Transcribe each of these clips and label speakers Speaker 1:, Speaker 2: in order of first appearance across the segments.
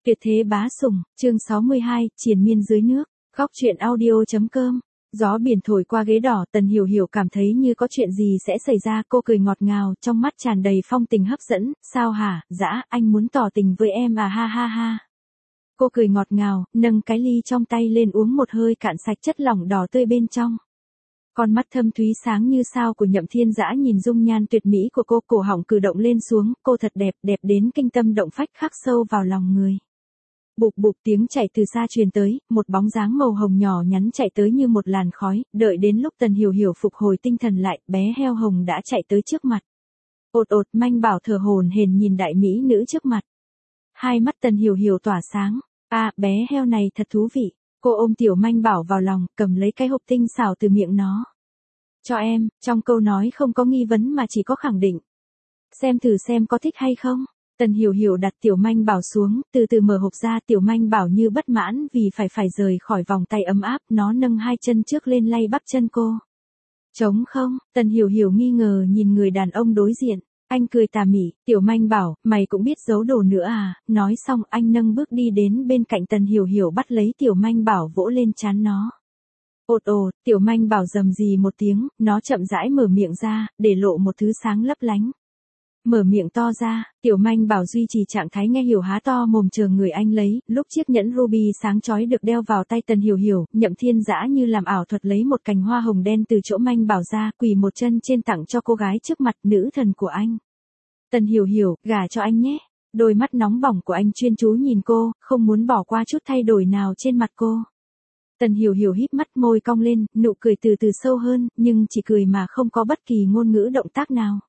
Speaker 1: Tuyệt thế bá sủng, chương 62, triền miên dưới nước, góc truyện audio.com. Gió biển thổi qua ghế đỏ, Tần Hiểu Hiểu cảm thấy như có chuyện gì sẽ xảy ra, cô cười ngọt ngào, trong mắt tràn đầy phong tình hấp dẫn, sao hả, dã, anh muốn tỏ tình với em à, ha ha ha. Cô cười ngọt ngào, nâng cái ly trong tay lên uống một hơi cạn sạch chất lỏng đỏ tươi bên trong. Con mắt thâm thúy sáng như sao của Nhậm Thiên Dã nhìn dung nhan tuyệt mỹ của cô, cổ họng cử động lên xuống, cô thật đẹp, đẹp đến kinh tâm động phách, khắc sâu vào lòng người. Bụp bụp tiếng chạy từ xa truyền tới, một bóng dáng màu hồng nhỏ nhắn chạy tới như một làn khói, đợi đến lúc Tần Hiểu Hiểu phục hồi tinh thần lại, bé heo hồng đã chạy tới trước mặt. Ột ột, Manh Bảo thở hổn hển nhìn đại mỹ nữ trước mặt. Hai mắt Tần Hiểu Hiểu tỏa sáng, bé heo này thật thú vị. Cô ôm tiểu Manh Bảo vào lòng, cầm lấy cái hộp tinh xảo từ miệng nó. Cho em, trong câu nói không có nghi vấn mà chỉ có khẳng định. Xem thử xem có thích hay không. Tần Hiểu Hiểu đặt tiểu Manh Bảo xuống, từ từ mở hộp ra, tiểu Manh Bảo như bất mãn vì phải rời khỏi vòng tay ấm áp, nó nâng hai chân trước lên lay bắp chân cô. Trống không? Tần Hiểu Hiểu nghi ngờ nhìn người đàn ông đối diện. Anh cười tà mị, tiểu Manh Bảo, mày cũng biết giấu đồ nữa à, nói xong anh nâng bước đi đến bên cạnh Tần Hiểu Hiểu bắt lấy tiểu Manh Bảo vỗ lên trán nó. Ột ồ, tiểu Manh Bảo rầm rì một tiếng, nó chậm rãi mở miệng ra, để lộ một thứ sáng lấp lánh. Mở miệng to ra, tiểu Manh Bảo duy trì trạng thái nghe hiểu há to mồm chờ người anh lấy, lúc chiếc nhẫn ruby sáng chói được đeo vào tay Tần Hiểu Hiểu, Nhậm Thiên Dã như làm ảo thuật lấy một cành hoa hồng đen từ chỗ Manh Bảo ra, quỳ một chân trên tặng cho cô gái trước mặt, nữ thần của anh. Tần Hiểu Hiểu, gả cho anh nhé. Đôi mắt nóng bỏng của anh chuyên chú nhìn cô, không muốn bỏ qua chút thay đổi nào trên mặt cô. Tần Hiểu Hiểu híp mắt, môi cong lên, nụ cười từ từ sâu hơn, nhưng chỉ cười mà không có bất kỳ ngôn ngữ động tác nào.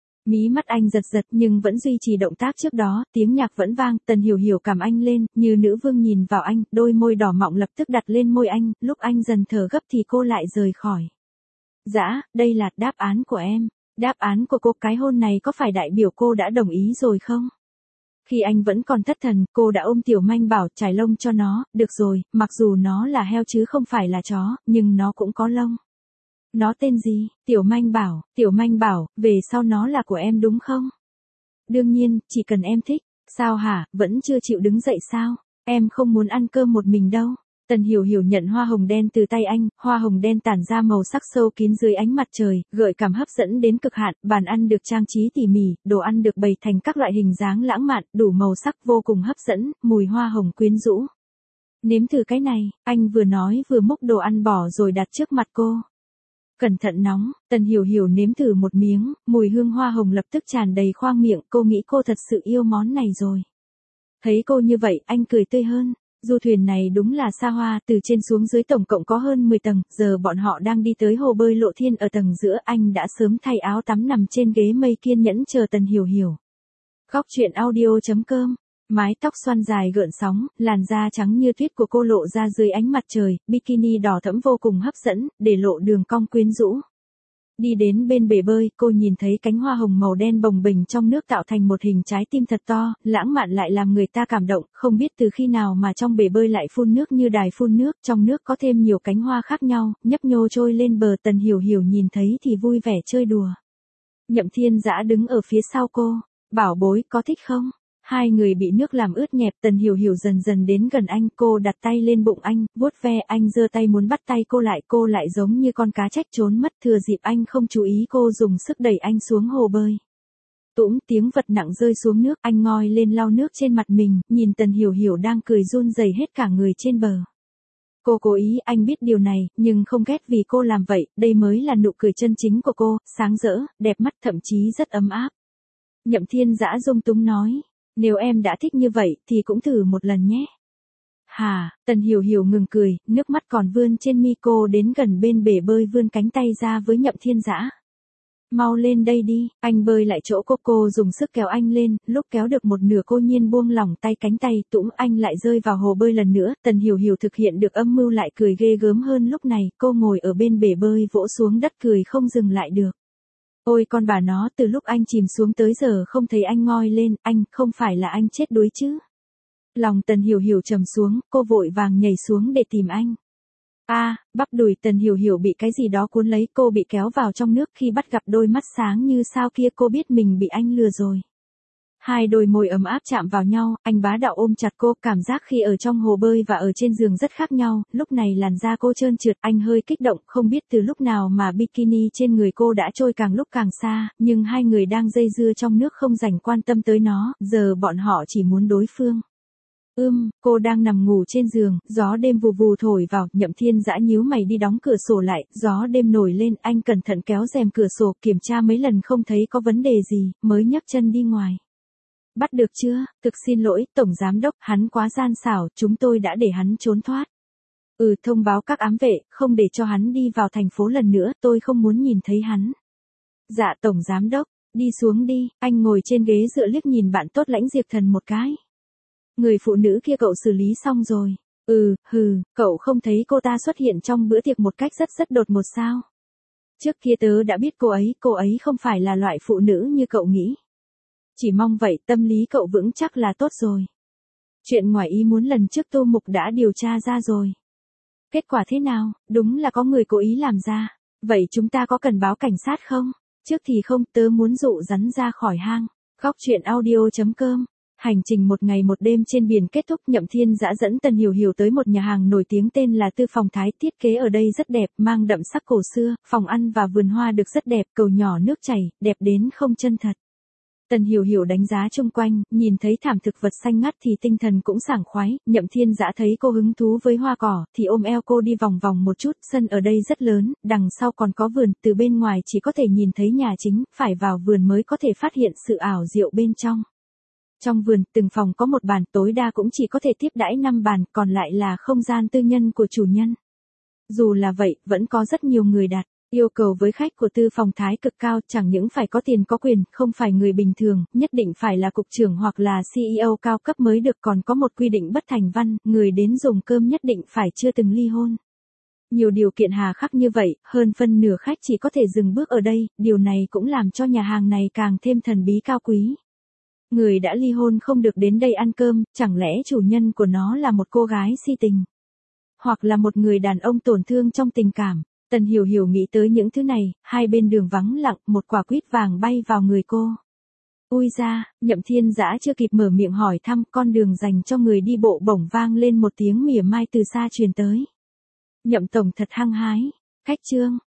Speaker 1: Mí mắt anh giật giật nhưng vẫn duy trì động tác trước đó, tiếng nhạc vẫn vang, Tần Hiểu Hiểu cảm anh lên, như nữ vương nhìn vào anh, đôi môi đỏ mọng lập tức đặt lên môi anh, lúc anh dần thở gấp thì cô lại rời khỏi. Dã, đây là đáp án của em. Đáp án của cô, cái hôn này có phải đại biểu cô đã đồng ý rồi không? Khi anh vẫn còn thất thần, cô đã ôm tiểu Manh Bảo trải lông cho nó, được rồi, mặc dù nó là heo chứ không phải là chó, nhưng nó cũng có lông. Nó tên gì? Tiểu Manh Bảo, về sau nó là của em đúng không? Đương nhiên, chỉ cần em thích. Sao hả, vẫn chưa chịu đứng dậy sao? Em không muốn ăn cơm một mình đâu. Tần Hiểu Hiểu nhận hoa hồng đen từ tay anh, hoa hồng đen tản ra màu sắc sâu kín dưới ánh mặt trời, gợi cảm hấp dẫn đến cực hạn, bàn ăn được trang trí tỉ mỉ, đồ ăn được bày thành các loại hình dáng lãng mạn, đủ màu sắc vô cùng hấp dẫn, mùi hoa hồng quyến rũ. Nếm thử cái này, anh vừa nói vừa múc đồ ăn bỏ rồi đặt trước mặt cô. Cẩn thận nóng, Tần Hiểu Hiểu nếm thử một miếng, mùi hương hoa hồng lập tức tràn đầy khoang miệng, cô nghĩ cô thật sự yêu món này rồi. Thấy cô như vậy, anh cười tươi hơn. Du thuyền này đúng là xa hoa, từ trên xuống dưới tổng cộng có hơn 10 tầng, giờ bọn họ đang đi tới hồ bơi Lộ Thiên ở tầng giữa, anh đã sớm thay áo tắm nằm trên ghế mây kiên nhẫn chờ Tần Hiểu Hiểu. Góc truyện audio.com. Mái tóc xoăn dài gợn sóng, làn da trắng như tuyết của cô lộ ra dưới ánh mặt trời, bikini đỏ thẫm vô cùng hấp dẫn, để lộ đường cong quyến rũ. Đi đến bên bể bơi, cô nhìn thấy cánh hoa hồng màu đen bồng bềnh trong nước tạo thành một hình trái tim thật to, lãng mạn lại làm người ta cảm động, không biết từ khi nào mà trong bể bơi lại phun nước như đài phun nước, trong nước có thêm nhiều cánh hoa khác nhau, nhấp nhô trôi lên bờ. Tần Hiểu Hiểu nhìn thấy thì vui vẻ chơi đùa. Nhậm Thiên Dã đứng ở phía sau cô, bảo bối, có thích không? Hai người bị nước làm ướt nhẹp, Tần Hiểu Hiểu dần dần đến gần anh, cô đặt tay lên bụng anh, vuốt ve, anh giơ tay muốn bắt tay cô lại giống như con cá trách trốn mất, thừa dịp anh không chú ý cô dùng sức đẩy anh xuống hồ bơi. Tũm tiếng vật nặng rơi xuống nước, anh ngoi lên lau nước trên mặt mình, nhìn Tần Hiểu Hiểu đang cười run rẩy hết cả người trên bờ. Cô cố ý, anh biết điều này, nhưng không ghét vì cô làm vậy, đây mới là nụ cười chân chính của cô, sáng rỡ, đẹp mắt, thậm chí rất ấm áp. Nhậm Thiên Dã dung túng nói. Nếu em đã thích như vậy, thì cũng thử một lần nhé. Hà, Tần Hiểu Hiểu ngừng cười, nước mắt còn vươn trên mi, cô đến gần bên bể bơi vươn cánh tay ra với Nhậm Thiên Dã. Mau lên đây đi, anh bơi lại chỗ cô dùng sức kéo anh lên, lúc kéo được một nửa cô nhiên buông lỏng tay, cánh tay tũm anh lại rơi vào hồ bơi lần nữa. Tần Hiểu Hiểu thực hiện được âm mưu lại cười ghê gớm hơn, lúc này cô ngồi ở bên bể bơi vỗ xuống đất cười không dừng lại được. Ôi con bà nó, từ lúc anh chìm xuống tới giờ không thấy anh ngoi lên, anh, không phải là anh chết đuối chứ? Lòng Tần Hiểu Hiểu trầm xuống, cô vội vàng nhảy xuống để tìm anh. Bắp đùi Tần Hiểu Hiểu bị cái gì đó cuốn lấy, cô bị kéo vào trong nước, khi bắt gặp đôi mắt sáng như sao kia cô biết mình bị anh lừa rồi. Hai đôi môi ấm áp chạm vào nhau, anh bá đạo ôm chặt cô, cảm giác khi ở trong hồ bơi và ở trên giường rất khác nhau, lúc này làn da cô trơn trượt, anh hơi kích động, không biết từ lúc nào mà bikini trên người cô đã trôi càng lúc càng xa, nhưng hai người đang dây dưa trong nước không dành quan tâm tới nó, giờ bọn họ chỉ muốn đối phương. Cô đang nằm ngủ trên giường, gió đêm vù vù thổi vào, Nhậm Thiên Dã nhíu mày đi đóng cửa sổ lại, gió đêm nổi lên, anh cẩn thận kéo rèm cửa sổ, kiểm tra mấy lần không thấy có vấn đề gì, mới nhấc chân đi ngoài. Bắt được chưa? Thực xin lỗi, Tổng Giám Đốc, hắn quá gian xảo, chúng tôi đã để hắn trốn thoát. Thông báo các ám vệ, không để cho hắn đi vào thành phố lần nữa, tôi không muốn nhìn thấy hắn. Dạ Tổng Giám Đốc, đi xuống đi, anh ngồi trên ghế dựa liếc nhìn bạn tốt Lãnh Diệp Thần một cái. Người phụ nữ kia cậu xử lý xong rồi. Cậu không thấy cô ta xuất hiện trong bữa tiệc một cách rất đột ngột sao? Trước kia tớ đã biết cô ấy không phải là loại phụ nữ như cậu nghĩ. Chỉ mong vậy, tâm lý cậu vững chắc là tốt rồi. Chuyện ngoài ý muốn lần trước Tô Mục đã điều tra ra rồi. Kết quả thế nào? Đúng là có người cố ý làm ra. Vậy chúng ta có cần báo cảnh sát không? Trước thì không, tớ muốn dụ rắn ra khỏi hang. Góc truyện audio.com. Hành trình một ngày một đêm trên biển kết thúc, Nhậm Thiên Dã dẫn Tần Hiểu Hiểu tới một nhà hàng nổi tiếng tên là Tư Phòng Thái, thiết kế ở đây rất đẹp, mang đậm sắc cổ xưa, phòng ăn và vườn hoa được rất đẹp, cầu nhỏ nước chảy, đẹp đến không chân thật. Tần Hiểu Hiểu đánh giá xung quanh, nhìn thấy thảm thực vật xanh ngắt thì tinh thần cũng sảng khoái, Nhậm Thiên Dã thấy cô hứng thú với hoa cỏ, thì ôm eo cô đi vòng vòng một chút, sân ở đây rất lớn, đằng sau còn có vườn, từ bên ngoài chỉ có thể nhìn thấy nhà chính, phải vào vườn mới có thể phát hiện sự ảo diệu bên trong. Trong vườn, từng phòng có một bàn, tối đa cũng chỉ có thể tiếp đãi 5 bàn, còn lại là không gian tư nhân của chủ nhân. Dù là vậy, vẫn có rất nhiều người đặt yêu cầu với khách của Tư Phòng Thái cực cao, chẳng những phải có tiền có quyền, không phải người bình thường, nhất định phải là cục trưởng hoặc là CEO cao cấp mới được, còn có một quy định bất thành văn, người đến dùng cơm nhất định phải chưa từng ly hôn. Nhiều điều kiện hà khắc như vậy, hơn phân nửa khách chỉ có thể dừng bước ở đây, điều này cũng làm cho nhà hàng này càng thêm thần bí cao quý. Người đã ly hôn không được đến đây ăn cơm, chẳng lẽ chủ nhân của nó là một cô gái si tình? Hoặc là một người đàn ông tổn thương trong tình cảm? Tần Hiểu Hiểu nghĩ tới những thứ này, hai bên đường vắng lặng, một quả quýt vàng bay vào người cô. Ui ra, Nhậm Thiên Dã chưa kịp mở miệng hỏi thăm, con đường dành cho người đi bộ bỗng vang lên một tiếng mỉa mai từ xa truyền tới. Nhậm tổng thật hăng hái. Khách trương,